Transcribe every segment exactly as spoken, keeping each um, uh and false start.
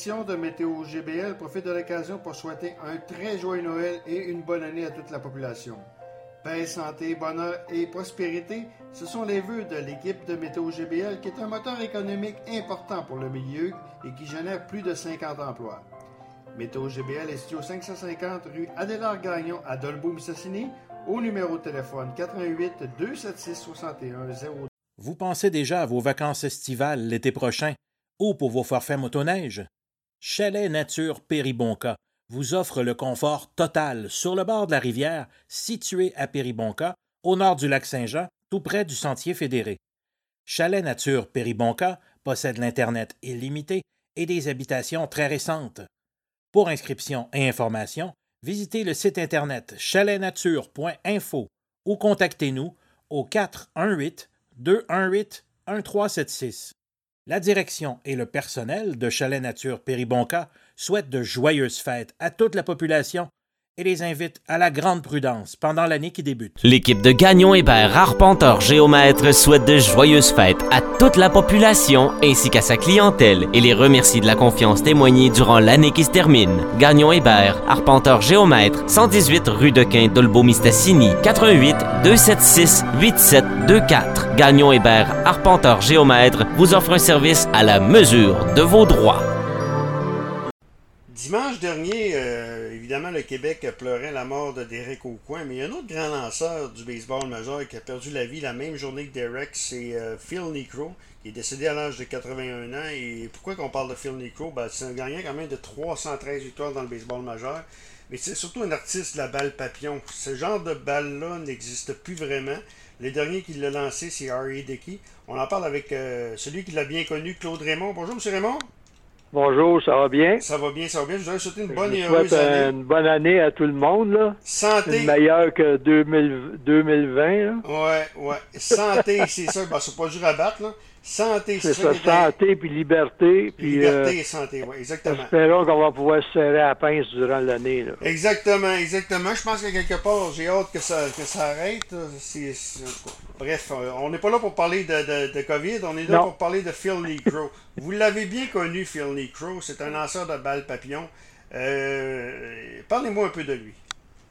édition de Météo G B L profite de l'occasion pour souhaiter un très joyeux Noël et une bonne année à toute la population. Paix, santé, bonheur et prospérité, ce sont les vœux de l'équipe de Météo G B L qui est un moteur économique important pour le milieu et qui génère plus de cinquante emplois. Météo G B L est situé au cinq cent cinquante rue Adélard-Gagnon à Dolbeau-Mistassini au numéro de téléphone quatre-vingt-huit deux cent soixante-six soixante et un zéro deux. Vous pensez déjà à vos vacances estivales l'été prochain ou pour vos forfaits motoneige? Chalet Nature Péribonka vous offre le confort total sur le bord de la rivière situé à Péribonka, au nord du lac Saint-Jean, tout près du Sentier fédéré. Chalet Nature Péribonka possède l'Internet illimité et des habitations très récentes. Pour inscription et information, visitez le site Internet chaletnature point info ou contactez-nous au quatre un huit deux un huit un trois sept six. La direction et le personnel de Chalet Nature Péribonka souhaitent de joyeuses fêtes à toute la population et les invitent à la grande prudence pendant l'année qui débute. L'équipe de Gagnon Hébert Arpenteur Géomètre souhaite de joyeuses fêtes à toute la population ainsi qu'à sa clientèle et les remercie de la confiance témoignée durant l'année qui se termine. Gagnon Hébert Arpenteur Géomètre, cent dix-huit rue de Quin, Dolbeau-Mistassini, quatre-vingt-huit deux cent soixante-six quatre-vingt-sept vingt-quatre. Gagnon Hébert Arpenteur Géomètre vous offre un service à la mesure de vos droits. Dimanche dernier, euh, évidemment, le Québec pleurait la mort de Derek Aucoin, mais il y a un autre grand lanceur du baseball majeur qui a perdu la vie la même journée que Derek, c'est euh, Phil Niekro, qui est décédé à l'âge de quatre-vingt-un ans. Et pourquoi qu'on parle de Phil Niekro? Ben, c'est un gagnant quand même de trois cent treize victoires dans le baseball majeur, mais c'est surtout un artiste de la balle papillon. Ce genre de balle-là n'existe plus vraiment. Le dernier qui l'a lancé, c'est R A. Dickey. On en parle avec euh, celui qui l'a bien connu, Claude Raymond. Bonjour, M. Raymond. Bonjour, ça va bien? Ça va bien, ça va bien. Je voudrais souhaiter une bonne Je et heureuse souhaite année. une bonne année à tout le monde, là. Santé. Une meilleure que deux mille, deux mille vingt, là. Ouais, ouais. Santé, c'est ça. Ben, c'est pas dur à battre, là. Santé, c'est ça. C'est ça, santé puis liberté. Puis, liberté euh, et santé, oui, exactement. Espérons qu'on va pouvoir se serrer à la pince durant l'année, là. Exactement, exactement. Je pense que quelque part, j'ai hâte que ça, que ça arrête. C'est, c'est... Bref, on n'est pas là pour parler de, de, de COVID, on est là non. pour parler de Phil Niekro. Vous l'avez bien connu, Phil Niekro. C'est un lanceur de balles papillon. Euh, parlez-moi un peu de lui.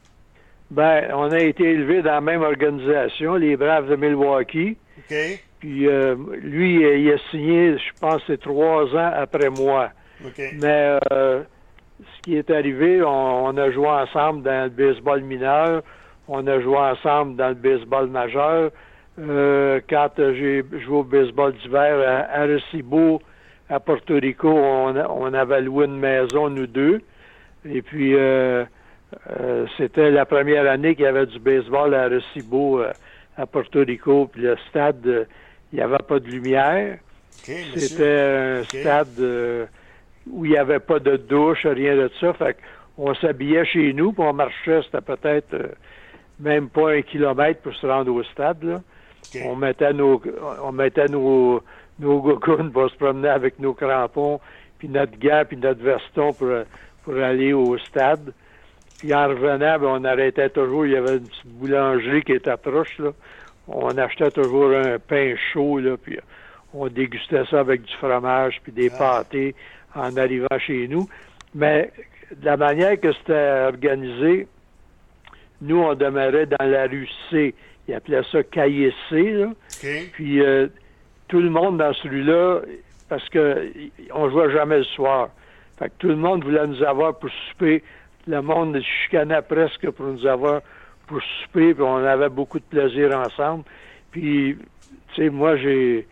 Ben, on a été élevés dans la même organisation, les Braves de Milwaukee. OK. Puis euh, lui, il a signé, je pense, c'est trois ans après moi. Okay. Mais euh, ce qui est arrivé, on, on a joué ensemble dans le baseball mineur, on a joué ensemble dans le baseball majeur. Euh, quand j'ai joué au baseball d'hiver à Arecibo, à Porto Rico, on, on avait loué une maison, nous deux. Et puis, euh, euh, c'était la première année qu'il y avait du baseball à Arecibo, euh, à Porto Rico. Puis le stade... Euh, il n'y avait pas de lumière. Okay, c'était un okay. stade euh, où il n'y avait pas de douche, rien de ça. Fait qu'on s'habillait chez nous, puis on marchait, c'était peut-être euh, même pas un kilomètre pour se rendre au stade. Là. Okay. On mettait nos on mettait nos, nos gogoons pour se promener avec nos crampons, puis notre gant, puis notre veston pour, pour aller au stade. Puis en revenant, ben, on arrêtait toujours, il y avait une petite boulangerie qui était proche, là. On achetait toujours un pain chaud, là, puis on dégustait ça avec du fromage puis des ah. pâtés en arrivant chez nous. Mais de la manière que c'était organisé, nous, on demeurait dans la rue C. Ils appelaient ça cahier C, là. Okay. Puis euh, tout le monde dans celui-là, parce que on jouait jamais le soir. Fait que tout le monde voulait nous avoir pour souper. Le monde chicanait presque pour nous avoir pour souper, puis on avait beaucoup de plaisir ensemble. Puis, tu sais, moi, j'ai...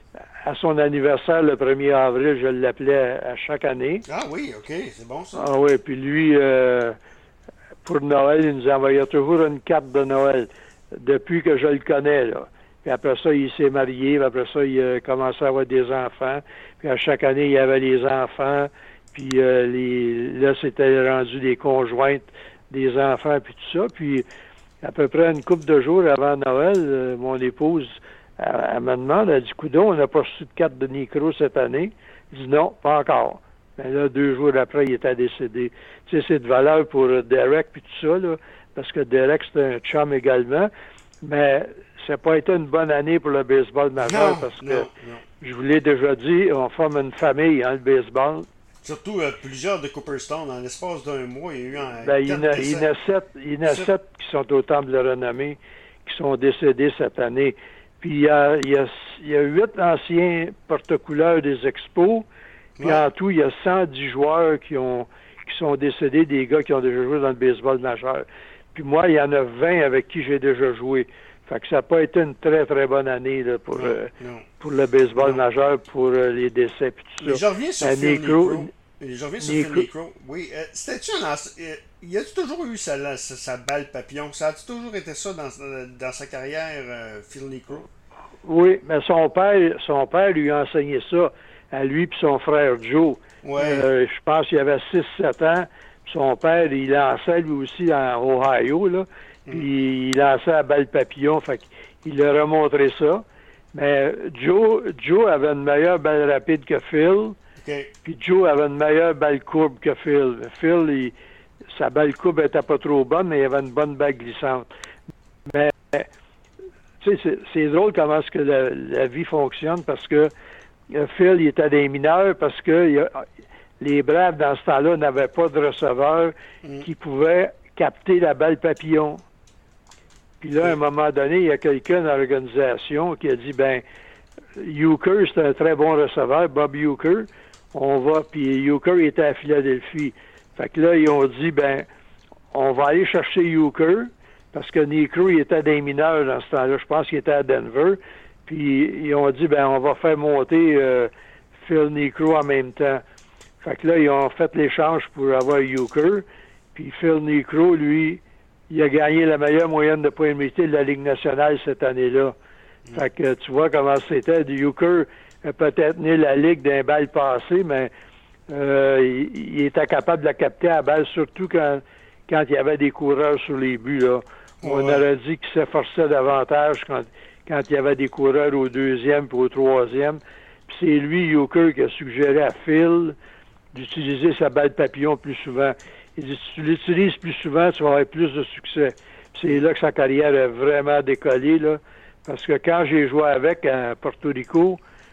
À son anniversaire, le premier avril, je l'appelais à chaque année. Ah oui, OK, c'est bon ça. Ah oui, puis lui, euh, pour Noël, il nous envoyait toujours une carte de Noël, depuis que je le connais, là. Puis après ça, il s'est marié, puis après ça, il a commencé à avoir des enfants. Puis à chaque année, il y avait les enfants, puis euh, les... là, c'était rendu des conjointes des enfants, puis tout ça. Puis à peu près une couple de jours avant Noël, euh, mon épouse, elle, elle me demande, elle dit, coudonc, on n'a pas reçu de carte de Niekro cette année. Je dis non, pas encore. Mais là, deux jours après, il était décédé. Tu sais, c'est de valeur pour Derek puis tout ça, là, parce que Derek, c'est un chum également. Mais ça n'a pas été une bonne année pour le baseball majeur, non, parce que, non, non. je vous l'ai déjà dit, on forme une famille, hein, le baseball. Surtout euh, plusieurs de Cooperstown. En l'espace d'un mois, il y a eu un. Ben, il y en a, il y en a sept, il y en a sept qui sont au Temple de la Renommée, qui sont décédés cette année. Puis il y a, il y a, il y a huit anciens porte-couleurs des Expos. Puis ouais. En tout, il y a cent dix joueurs qui ont qui sont décédés, des gars qui ont déjà joué dans le baseball majeur. Puis moi, il y en a vingt avec qui j'ai déjà joué. Fait que ça n'a pas été une très, très bonne année là, pour, non, euh, non. pour le baseball non. majeur, pour euh, les décès et tout ça. Mais je reviens sur Phil Niekro. Je reviens sur Phil Niekro. Oui, euh, c'était-tu un... Euh, il a toujours eu sa, sa, sa balle papillon? Ça a-tu toujours été ça dans, dans sa carrière, euh, Phil Niekro? Oui, mais son père, son père lui a enseigné ça à lui et son frère Joe. Ouais. Euh, je pense qu'il avait six sept ans. Son père, il lançait lui aussi en Ohio, là. Puis il lançait la balle papillon, fait qu'il leur a montré ça. Mais Joe, Joe avait une meilleure balle rapide que Phil. Okay. Puis Joe avait une meilleure balle courbe que Phil. Phil, il, sa balle courbe était pas trop bonne, mais il avait une bonne balle glissante. Mais, tu sais, c'est, c'est drôle comment est-ce que la, la vie fonctionne, parce que euh, Phil, il était des mineurs, parce que il a, les Braves, dans ce temps-là, n'avaient pas de receveur mm. qui pouvait capter la balle papillon. Puis là, à un moment donné, il y a quelqu'un dans l'organisation qui a dit, ben, Euchre, c'est un très bon receveur, Bob Euchre. On va, puis Euchre était à Philadelphie. Fait que là, ils ont dit, ben, on va aller chercher Euchre, parce que Niekro, il était des mineurs dans ce temps-là. Je pense qu'il était à Denver. Puis ils ont dit, ben, on va faire monter euh, Phil Niekro en même temps. Fait que là, ils ont fait l'échange pour avoir Euchre. Puis Phil Niekro, lui, il a gagné la meilleure moyenne de points limités de la Ligue nationale cette année-là. Mm. Fait que tu vois comment c'était. Euchre a peut-être né la Ligue d'un balle passé, mais euh, il, il était capable de la capter à la balle, surtout quand, quand il y avait des coureurs sur les buts. Là. On ouais. aurait dit qu'il s'efforçait davantage quand, quand il y avait des coureurs au deuxième et au troisième. Puis c'est lui, Euchre, qui a suggéré à Phil d'utiliser sa balle papillon plus souvent. Il dit, si tu l'utilises plus souvent, tu vas avoir plus de succès. Puis c'est là que sa carrière a vraiment décollé, là. Parce que quand j'ai joué avec à Porto Rico,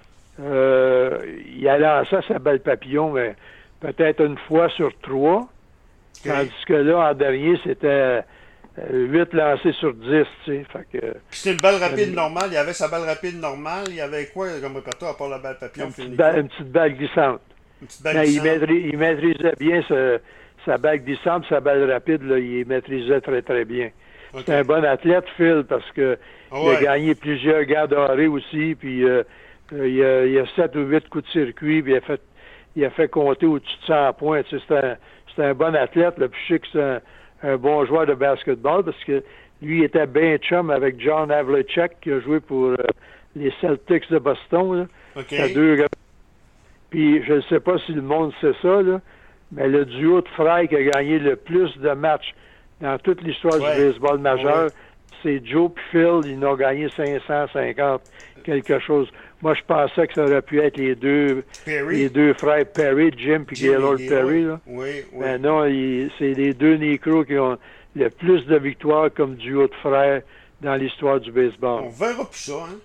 euh, il a lancé sa balle papillon, mais peut-être une fois sur trois. Okay. Tandis que là, en dernier, c'était huit lancés sur dix, tu sais. Fait que, c'était une balle rapide euh, normale. Il avait sa balle rapide normale. Il y avait quoi comme répertoire à part la balle papillon? Une petite balle, une petite balle glissante. Une petite balle mais glissante. Il, maîtris, il maîtrisait bien ce... Sa balle glissante, sa balle rapide, là, il maîtrisait très, très bien. Okay. C'est un bon athlète, Phil, parce que oh il ouais. a gagné plusieurs gars dorés aussi, puis euh, il, a, il a sept ou huit coups de circuit, puis il a fait, il a fait compter au-dessus de cent points. Tu sais, c'est, un, c'est un bon athlète, là, puis je sais que c'est un, un bon joueur de basketball, parce que lui, il était bien chum avec John Havlicek, qui a joué pour euh, les Celtics de Boston. Là. Okay. Deux gars. Puis je ne sais pas si le monde sait ça, là, mais le duo de frères qui a gagné le plus de matchs dans toute l'histoire ouais. du baseball majeur, ouais. c'est Joe et Phil. Ils n'ont gagné cinq cent cinquante quelque chose. Moi, je pensais que ça aurait pu être les deux Perry. les deux frères Perry, Jim et Gaylord Perry. Là. Oui, oui. Mais non, il, c'est les deux Niekro qui ont le plus de victoires comme duo de frères dans l'histoire du baseball. On verra plus ça, hein?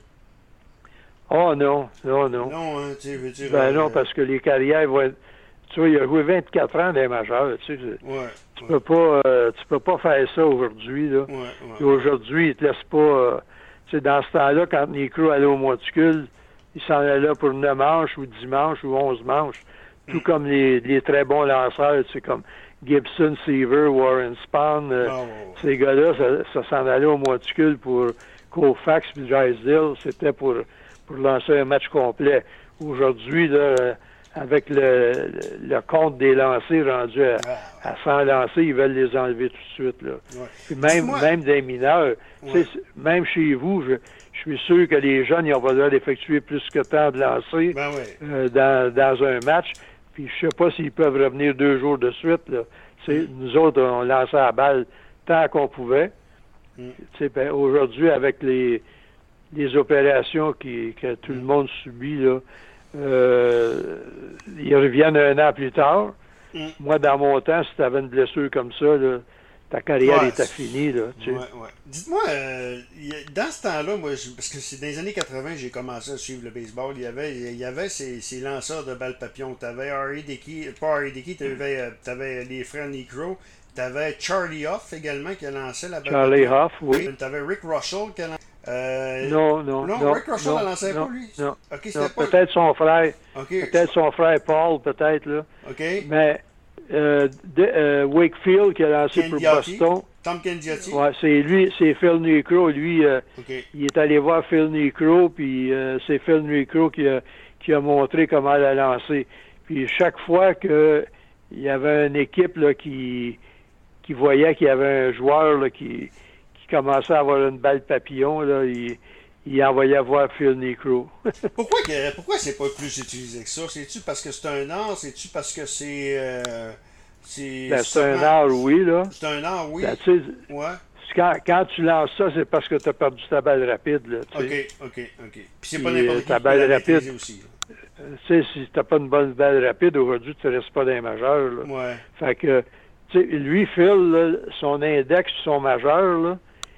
Oh non, non, non. Non, hein, tu veux dire... Ben euh... non, parce que les carrières vont être... Tu vois, il a joué vingt-quatre ans dans les majeurs, tu sais. Ouais, tu ouais. peux pas euh, tu peux pas faire ça aujourd'hui, là. Ouais, ouais. Puis aujourd'hui, ils te laissent pas... Euh, tu sais, dans ce temps-là, quand Niekro allait au monticule, il s'en allait là pour neuf manches ou dix manches ou onze manches. Tout mm. comme les, les très bons lanceurs, tu sais, comme Gibson, Seaver, Warren Spahn. Euh, oh, oh. Ces gars-là, ça, ça s'en allait au monticule pour Koufax puis Drysdale. C'était pour, pour lancer un match complet. Aujourd'hui, là... avec le, le, le compte des lancers rendu à, à cent lancers, ils veulent les enlever tout de suite. Là. Ouais. Puis même, même des mineurs, ouais. même chez vous, je, je suis sûr que les jeunes, ils ont pas le droit d'effectuer plus que tant de lancers ben ouais. euh, dans, dans un match. Puis je sais pas s'ils peuvent revenir deux jours de suite. Là. Mm. Nous autres, on lançait la balle tant qu'on pouvait. Mm. Ben, aujourd'hui, avec les, les opérations qui, que tout mm. le monde subit, là, Euh, ils reviennent un an plus tard. Mm. Moi, dans mon temps, si tu avais une blessure comme ça, là, ta carrière Ouais, était finie, là, tu sais. ouais, ouais. Dites-moi, euh, y a- dans ce temps-là, moi, je- parce que c'est dans les années quatre-vingt j'ai commencé à suivre le baseball, il y avait, il y avait ces, ces lanceurs de balles papillons. T'avais Harry Dickey, pas Harry Dickey, t'avais, euh, t'avais les frères Necro, t'avais Charlie Hoff également qui a lancé la balle Charlie papillon. Hoff, oui. T'avais Rick Russell qui a lancé. Euh, Non, non, non, non. Rick Russell non, ne lançait non, pas, lui. Non, Ok, c'était non, pas. peut-être son frère. Ok, Peut-être son frère Paul, peut-être, là. ok. Mais euh, de- euh, Wakefield qui a lancé pour Kendiotti. Boston. Tom Kendiotti. Ouais, c'est lui, c'est Phil Necro. Lui, euh, Ok. il est allé voir Phil Necro, puis euh, c'est Phil Necro qui a, qui a montré comment la lancer. Puis chaque fois que il y avait une équipe là, qui, qui voyait qu'il y avait un joueur là, qui, qui commençait à avoir une balle papillon, là, il, il envoyait voir Phil Necro. Pourquoi, que, pourquoi c'est pas plus utilisé que ça? C'est-tu parce que c'est un art? C'est-tu parce que c'est... Euh, c'est Ben, c'est un prend- art, oui, là. C'est un art, oui. Ben, tu sais, Ouais. quand, quand tu lances ça, c'est parce que tu as perdu ta balle rapide, là, tu sais. Ok, ok, ok. Puis c'est pas Puis, n'importe euh, qui ta qui balle peut la rapide. maîtriser aussi. Là. Tu sais, si t'as pas une bonne balle rapide, aujourd'hui, tu ne restes pas dans les majeurs, là. Ouais. Fait que, tu sais, lui, Phil, là, son index, son majeur, là,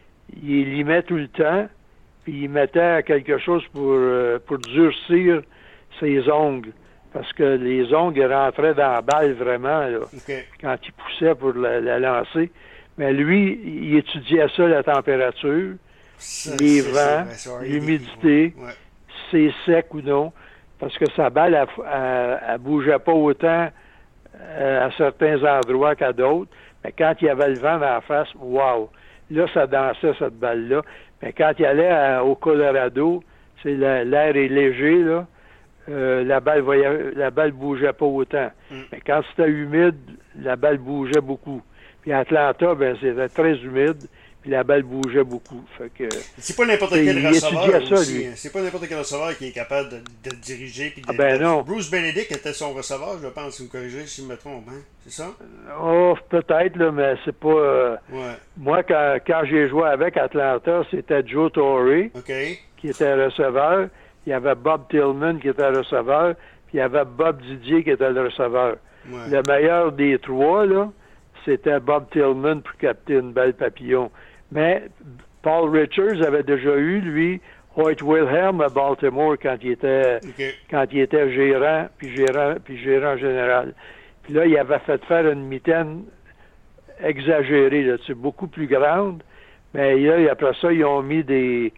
il y met tout le temps, puis il mettait quelque chose pour, euh, pour durcir ses ongles. Parce que les ongles rentraient dans la balle vraiment, là, Ok. quand il poussait pour la, la lancer. Mais lui, il étudiait ça, la température, Ça, les c'est- vents, c'est- c'est- l'humidité, Ouais. c'est sec ou non. Parce que sa balle, elle, elle, elle bougeait pas autant euh, à certains endroits qu'à d'autres. Mais quand il y avait le vent dans la face, wow! Là, ça dansait, cette balle-là. Mais quand il allait à- au Colorado, c'est la- l'air est léger, là. Euh, la balle voyait, la balle bougeait pas autant. Mm. Mais quand c'était humide, la balle bougeait beaucoup. Puis à Atlanta, ben c'était très humide, puis la balle bougeait beaucoup. Fait que C'est pas n'importe Il quel receveur étudiait ça, aussi. lui. hein. C'est pas n'importe quel receveur qui est capable de, de diriger. Puis de, Ah ben de- non. Bruce Benedict était son receveur, je pense, si vous me corrigez si je me trompe. Hein? C'est ça? oh, peut-être là, mais c'est pas. euh, Ouais. Moi, quand, quand j'ai joué avec Atlanta, c'était Joe Torre OK. qui était receveur. Il y avait Bob Tillman qui était receveur. Puis il y avait Bob Didier qui était le receveur. Ouais. Le meilleur des trois, là, c'était Bob Tillman pour capter une balle papillon. Mais Paul Richards avait déjà eu, lui, Hoyt Wilhelm à Baltimore quand il était OK. quand il était gérant, puis gérant, puis gérant général. Puis là, il avait fait faire une mitaine exagérée, là, tu sais, beaucoup plus grande. Mais là, après ça, ils ont mis des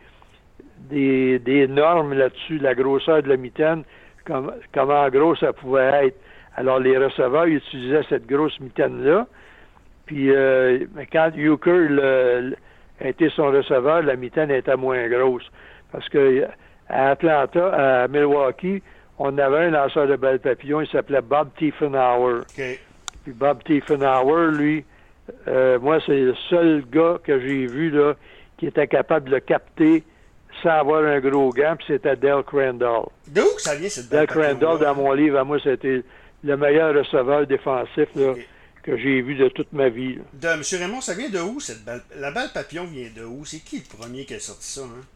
des, des normes là-dessus, la grosseur de la mitaine, comme, comment gros ça pouvait être. Alors, les receveurs ils utilisaient cette grosse mitaine-là. Puis, euh, mais quand Euchre le- le- a été son receveur, la mitaine était moins grosse. Parce que à Atlanta, à Milwaukee, on avait un lanceur de balles papillon, il s'appelait Bob Tiefenauer. OK. Puis Bob Tiefenauer, lui, euh, moi, c'est le seul gars que j'ai vu là qui était capable de le capter sans avoir un gros gant, puis c'était Del Crandall. D'où que ça vient cette balle Del papillon-là? Crandall, dans mon livre, à moi, c'était le meilleur receveur défensif là, Ok. que j'ai vu de toute ma vie, là. De, M. Raymond, ça vient de où cette balle? La balle papillon vient de où? C'est qui le premier qui a sorti ça? Hein?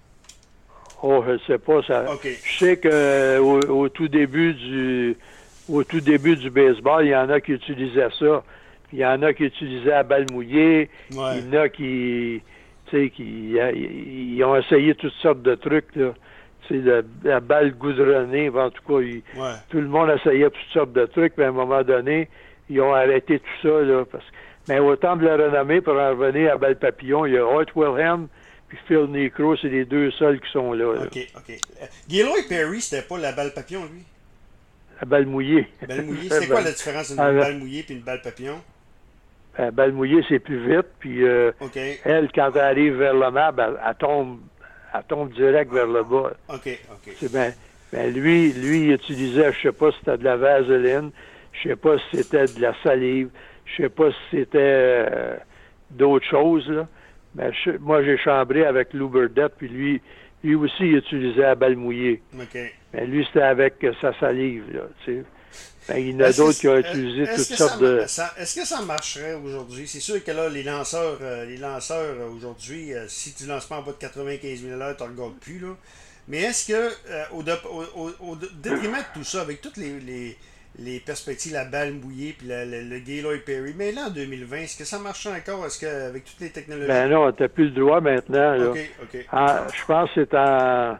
Oh, je sais pas. Ça... OK. Je sais qu'au au tout début du au tout début du baseball, il y en a qui utilisaient ça. Puis il y en a qui utilisaient la balle mouillée. Ouais. Il y en a qui, tu sais, qui ils, ils ont essayé toutes sortes de trucs, là. Tu sais, la, la balle goudronnée, en tout cas, ils- Ouais. tout le monde essayait toutes sortes de trucs, mais à un moment donné, ils ont arrêté tout ça, là. Parce... Mais autant de la renommée, pour en revenir à balle papillon, il y a Hoyt Wilhelm puis Phil Necro, c'est les deux seuls qui sont là, là. OK, OK. Euh, Gaylord Perry, c'était pas la balle papillon, lui? La balle mouillée. La balle mouillée. C'était quoi la différence d'une Ah, balle mouillée et une balle papillon? La balle mouillée, c'est plus vite, puis euh, OK. elle, quand elle arrive vers le mab, elle, elle tombe, elle tombe direct vers le bas. OK, OK. C'est ben, ben lui, lui, il utilisait, je sais pas si c'était de la vaseline, je sais pas si c'était de la salive, je sais pas si c'était euh, d'autres choses, là. Mais je- moi, j'ai chambré avec Lou Burdette, puis lui, lui aussi, il utilisait la balle mouillée. OK. Mais lui, c'était avec euh, sa salive, là, tu sais. Ben, il y en a Est-ce que d'autres qui ont c'est- utilisé est-ce toutes que sortes ça, de... ça- Est-ce que ça marcherait aujourd'hui? C'est sûr que là, les lanceurs, euh, les lanceurs euh, aujourd'hui, euh, si tu lances pas en bas de quatre-vingt-quinze mille à l'heure, tu ne regardes plus, là. Mais est-ce que, euh, au, de- au- au- au détriment de tout ça, avec toutes les, les, les perspectives, la balle mouillée, puis la, la, le Gaylord Perry. Mais là, en deux mille vingt, est-ce que ça marche encore? Est-ce qu'avec toutes les technologies? Ben non, tu n'as plus le droit maintenant. Là. OK, OK. En, je pense que c'est en,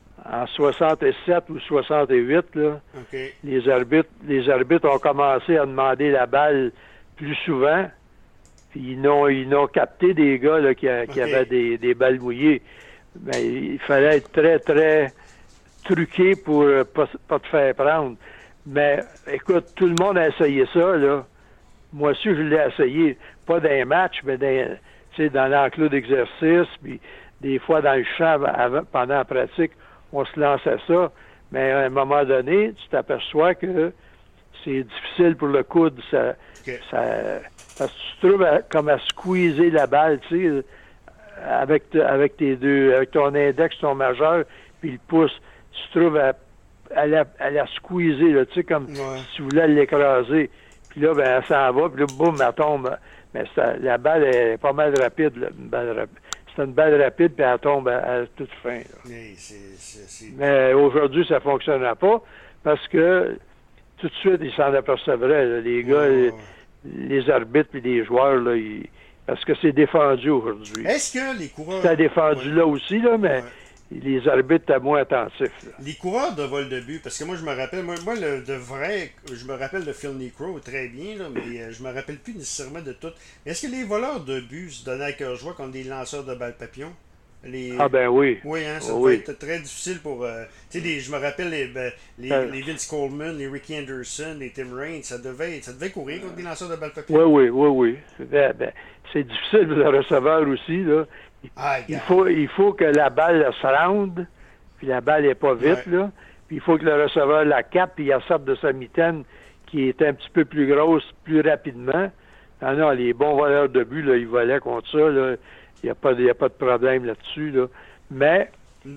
en soixante-sept ou soixante-huit, là, OK. les arbitres, les arbitres ont commencé à demander la balle plus souvent. Puis ils n'ont ils n'ont capté des gars là, qui, a, qui OK. avaient des, des balles mouillées. Mais il fallait être très, très truqué pour ne pas, pas te faire prendre. Mais écoute, tout le monde a essayé ça, là. Moi aussi, je l'ai essayé. Pas dans les matchs, mais dans, dans l'enclos d'exercice, puis des fois dans le champ avant, pendant la pratique, on se lançait ça. Mais à un moment donné, tu t'aperçois que c'est difficile pour le coude. Ça, OK. ça, parce que tu te trouves à, comme à squeezer la balle, tu sais, avec, avec tes deux, avec ton index, ton majeur, puis le pouce. Tu te trouves à, à, la, à la squeezer, là, tu sais, comme Ouais. si tu voulais l'écraser. Puis là, ben, elle s'en va, puis là, boum, elle tombe. Mais ça, la balle est pas mal rapide, là, une balle rapide. C'est une balle rapide, puis elle tombe à, à toute fin. Là. Mais, c'est, c'est, c'est... Mais aujourd'hui, ça ne fonctionnera pas, parce que tout de suite, ils s'en apercevraient, là, les gars, Ouais. les, les arbitres puis les joueurs, là, ils, parce que c'est défendu aujourd'hui. Est-ce que les coureurs... C'est défendu Ouais. là aussi, là, mais... Ouais. Les arbitres étaient moins attentifs. Là. Les coureurs de vol de but, parce que moi je me rappelle, moi, moi le, de vrai, je me rappelle de Phil Necro très bien, là, mais euh, je me rappelle plus nécessairement de tout. Mais est-ce que les voleurs de but se donnaient à cœur joie contre des lanceurs de balles papillon? Les... Ah ben oui. Oui, hein, ça oui. devait être très difficile pour... Euh, tu sais, les- je me rappelle les, ben, les, Euh. les Vince Coleman, les Ricky Anderson, les Tim Raines, ça devait, ça devait courir contre des lanceurs de balles papillon. Oui, oui, oui, oui. Ben, ben, c'est difficile pour le receveur aussi, là. Ah, Il gars. faut, il faut que la balle se rende, puis la balle n'est pas vite, Ouais. là. Puis il faut que le receveur la capte, puis il la sorte de sa mitaine, qui est un petit peu plus grosse, plus rapidement. Non, non, les bons voleurs de but, là, ils volaient contre ça, là. Il n'y a, pas de- il y a pas de problème là-dessus, là. Mais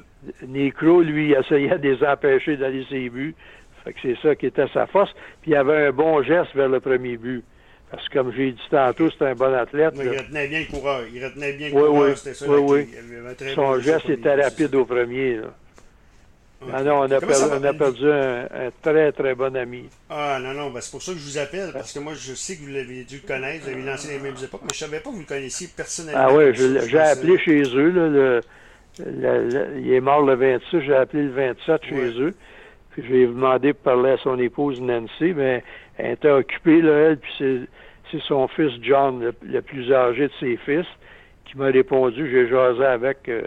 Necro, lui, il essayait de les empêcher d'aller ses buts. Fait que c'est ça qui était sa force. Puis il avait un bon geste vers le premier but. Parce que, comme j'ai dit tantôt, c'était un bon athlète. Ouais, là. il retenait bien le coureur. Il retenait bien le Oui, coureur. oui, C'était ça. oui, là, oui. qu'il- il avait un très Son bon geste au était premier, rapide c'est au premier. Là. ça. Ah non, on a, Comment ça perdu, va? on a perdu un, un très, très bon ami. Ah non, non, ben c'est pour ça que je vous appelle, parce que moi je sais que vous l'avez dû le connaître, vous avez lancé les mêmes époques, mais je savais pas que vous le connaissiez personnellement. Ah oui, comme je- ça, je j'ai pensais- appelé chez eux. Là, le, le- le- il est mort le vingt-six, j'ai appelé le vingt-sept chez Ouais. eux. Puis j'ai demandé pour parler à son épouse Nancy, mais elle était occupée, là, elle, puis c'est, c'est son fils John, le, le plus âgé de ses fils, qui m'a répondu. J'ai jasé avec euh,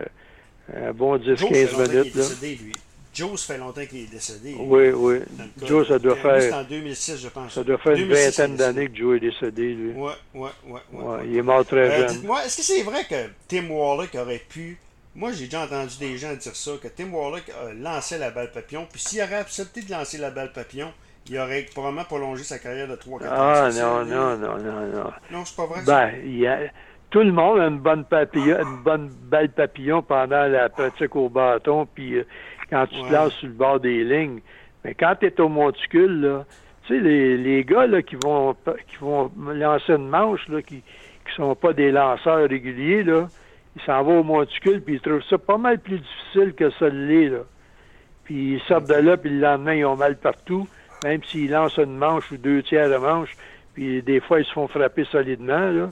un bon dix Joe, ça fait quinze longtemps qu'il minutes. est Là. décédé, lui. Joe, ça fait longtemps qu'il est décédé. lui. Oui, oui. Dans le cas Joe, ça de- doit lui, faire, C'est en deux mille six, je pense. ça doit faire une deux mille six, vingtaine il est décédé. d'années que Joe est décédé, lui. Ouais, ouais, ouais. ouais, Ouais, ouais. il est mort très Euh, jeune. dites-moi, est-ce que c'est vrai que Tim Warlock aurait pu. Moi, j'ai déjà entendu des gens dire ça, que Tim Warlock euh, lançait la balle papillon, puis s'il aurait accepté de lancer la balle papillon, il aurait probablement prolongé sa carrière de trois quatre ans. Ah C'est non, ça, non, lui? non, non, non. Non, c'est pas vrai. ça? Ben, il y a, tout le monde a une bonne papillon, une bonne balle papillon pendant la pratique au bâton, puis euh, quand tu Ouais. te lances sur le bord des lignes. Mais quand tu es au monticule, là, tu sais, les, les gars là, qui vont qui vont lancer une manche, là, qui qui sont pas des lanceurs réguliers, là, ils s'en vont au monticule, puis ils trouvent ça pas mal plus difficile que ça l'est, là. Puis ils sortent de là, puis le lendemain, ils ont mal partout, même s'ils lancent une manche ou deux tiers de manche, puis des fois, ils se font frapper solidement, là.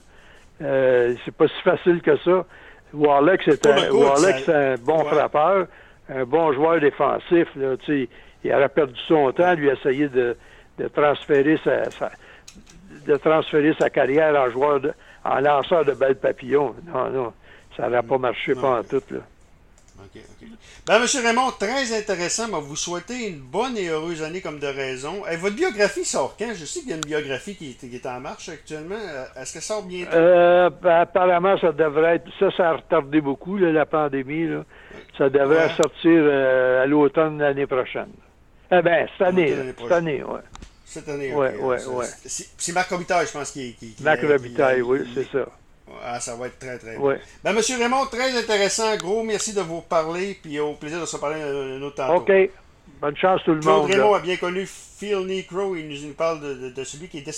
Euh, c'est pas si facile que ça. Warlock, c'est Pour un, le coup, Warlock, ça- c'est un bon Ouais. frappeur, un bon joueur défensif, là, tu sais. Il aurait perdu son temps, lui, essayer de, de transférer sa, sa- de transférer sa carrière en joueur de, en lanceur de balles papillon. Non, non. Ça n'aurait pas marché, Non. pas en tout, là. OK, OK. Ben, M. Raymond, très intéressant. Moi, vous souhaitez une bonne et heureuse année comme de raison. Eh, votre biographie sort quand? Je sais qu'il y a une biographie qui est, qui est en marche actuellement. Euh, Est-ce que ça sort bientôt? Euh, ben, apparemment, ça devrait être... Ça, ça a retardé beaucoup, là, la pandémie, là. Ça devrait Ouais. sortir euh, à l'automne de l'année prochaine. Eh bien, cette année, L'automne là. l'année Cette prochaine. année, oui. Cette année, Ouais, OK. ouais, C'est- ouais. C'est c'est Marc Robitaille, je pense, qui... qui, qui Mac qui- Robitaille, qui- oui, qui- c'est ça. Ah, ça va être très, très Ouais. bien. Ben, M. Raymond, très intéressant. Gros, merci de vous parler, puis au plaisir de se parler un, un autre tantôt. OK. Bonne chance tout le Claude monde. là. Raymond a bien connu Phil Necro. Il nous, il nous parle de, de- de celui qui est décédé